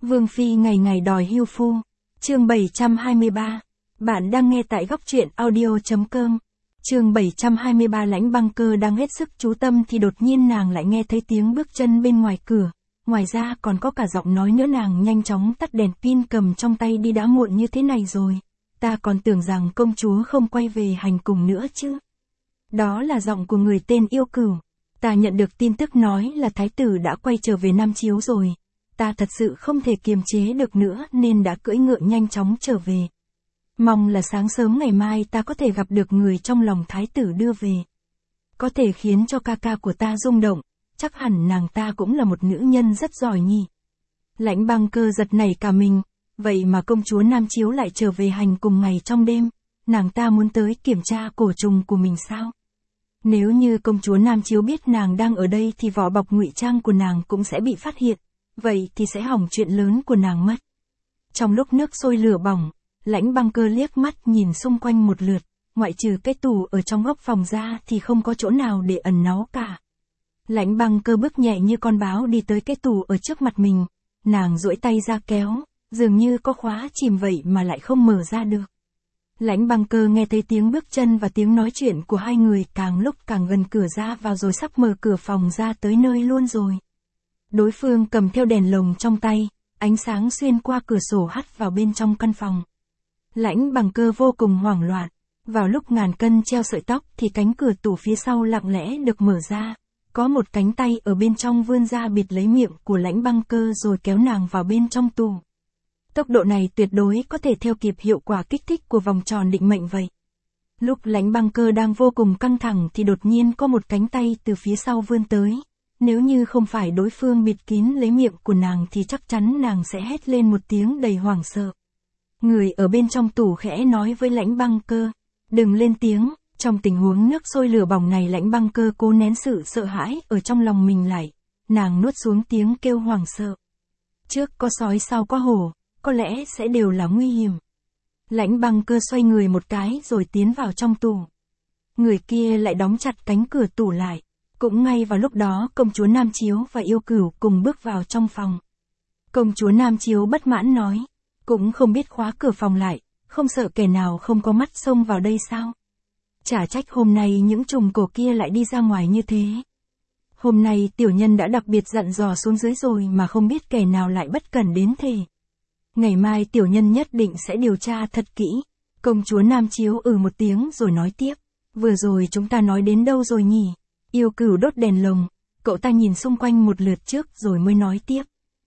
Vương Phi ngày ngày đòi hưu phu. Chương 723. Bạn đang nghe tại góc truyện audio.com. Chương 723. Lãnh Băng Cơ đang hết sức chú tâm thì đột nhiên nàng lại nghe thấy tiếng bước chân bên ngoài cửa. Ngoài ra còn có cả giọng nói nữa. Nàng nhanh chóng tắt đèn pin cầm trong tay đi. Đã muộn như thế này rồi. Ta còn tưởng rằng công chúa không quay về hành cùng nữa chứ. Đó là giọng của người tên Yêu Cửu. Ta nhận được tin tức nói là thái tử đã quay trở về Nam Chiếu rồi. Ta thật sự không thể kiềm chế được nữa nên đã cưỡi ngựa nhanh chóng trở về. Mong là sáng sớm ngày mai ta có thể gặp được người trong lòng thái tử đưa về. Có thể khiến cho ca ca của ta rung động, chắc hẳn nàng ta cũng là một nữ nhân rất giỏi nhỉ. Lãnh Băng Cơ giật nảy cả mình, vậy mà công chúa Nam Chiếu lại trở về hành cùng ngày trong đêm, nàng ta muốn tới kiểm tra cổ trùng của mình sao? Nếu như công chúa Nam Chiếu biết nàng đang ở đây thì vỏ bọc ngụy trang của nàng cũng sẽ bị phát hiện, vậy thì sẽ hỏng chuyện lớn của nàng mất. Trong lúc nước sôi lửa bỏng, Lãnh Băng Cơ liếc mắt nhìn xung quanh một lượt, ngoại trừ cái tủ ở trong góc phòng ra thì không có chỗ nào để ẩn náu cả. Lãnh Băng Cơ bước nhẹ như con báo đi tới cái tủ ở trước mặt mình, nàng duỗi tay ra kéo, dường như có khóa chìm vậy mà lại không mở ra được. Lãnh Băng Cơ nghe thấy tiếng bước chân và tiếng nói chuyện của hai người càng lúc càng gần cửa ra vào rồi sắp mở cửa phòng ra tới nơi luôn rồi. Đối phương cầm theo đèn lồng trong tay, ánh sáng xuyên qua cửa sổ hắt vào bên trong căn phòng. Lãnh Băng Cơ vô cùng hoảng loạn, vào lúc ngàn cân treo sợi tóc thì cánh cửa tủ phía sau lặng lẽ được mở ra, có một cánh tay ở bên trong vươn ra bịt lấy miệng của Lãnh Băng Cơ rồi kéo nàng vào bên trong tủ. Tốc độ này tuyệt đối có thể theo kịp hiệu quả kích thích của vòng tròn định mệnh vậy. Lúc Lãnh Băng Cơ đang vô cùng căng thẳng thì đột nhiên có một cánh tay từ phía sau vươn tới. Nếu như không phải đối phương bịt kín lấy miệng của nàng thì chắc chắn nàng sẽ hét lên một tiếng đầy hoảng sợ. Người ở bên trong tủ khẽ nói với Lãnh Băng Cơ, đừng lên tiếng. Trong tình huống nước sôi lửa bỏng này Lãnh Băng Cơ cố nén sự sợ hãi ở trong lòng mình lại. Nàng nuốt xuống tiếng kêu hoảng sợ. Trước có sói sau có hổ, có lẽ sẽ đều là nguy hiểm. Lãnh Băng Cơ xoay người một cái rồi tiến vào trong tủ. Người kia lại đóng chặt cánh cửa tủ lại. Cũng ngay vào lúc đó công chúa Nam Chiếu và Yêu Cửu cùng bước vào trong phòng. Công chúa Nam Chiếu bất mãn nói, cũng không biết khóa cửa phòng lại, không sợ kẻ nào không có mắt xông vào đây sao? Chả trách hôm nay những trùng cổ kia lại đi ra ngoài như thế. Hôm nay tiểu nhân đã đặc biệt dặn dò xuống dưới rồi mà không biết kẻ nào lại bất cẩn đến thế. Ngày mai tiểu nhân nhất định sẽ điều tra thật kỹ. Công chúa Nam Chiếu một tiếng rồi nói tiếp, vừa rồi chúng ta nói đến đâu rồi nhỉ? Yêu Cửu đốt đèn lồng, cậu ta nhìn xung quanh một lượt trước rồi mới nói tiếp.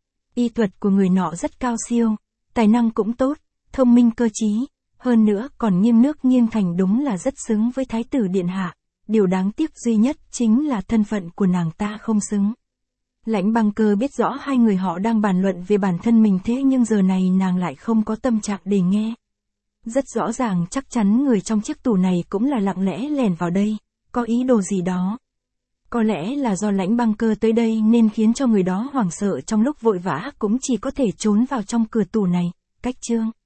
Y thuật của người nọ rất cao siêu, tài năng cũng tốt, thông minh cơ trí, hơn nữa còn nghiêng nước nghiêng thành, đúng là rất xứng với thái tử điện hạ. Điều đáng tiếc duy nhất chính là thân phận của nàng ta không xứng. Lãnh Băng Cơ biết rõ hai người họ đang bàn luận về bản thân mình thế nhưng giờ này nàng lại không có tâm trạng để nghe. Rất rõ ràng chắc chắn người trong chiếc tủ này cũng là lặng lẽ lẻn vào đây, có ý đồ gì đó. Có lẽ là do Lãnh Băng Cơ tới đây nên khiến cho người đó hoảng sợ, trong lúc vội vã cũng chỉ có thể trốn vào trong cửa tủ này. Cách chương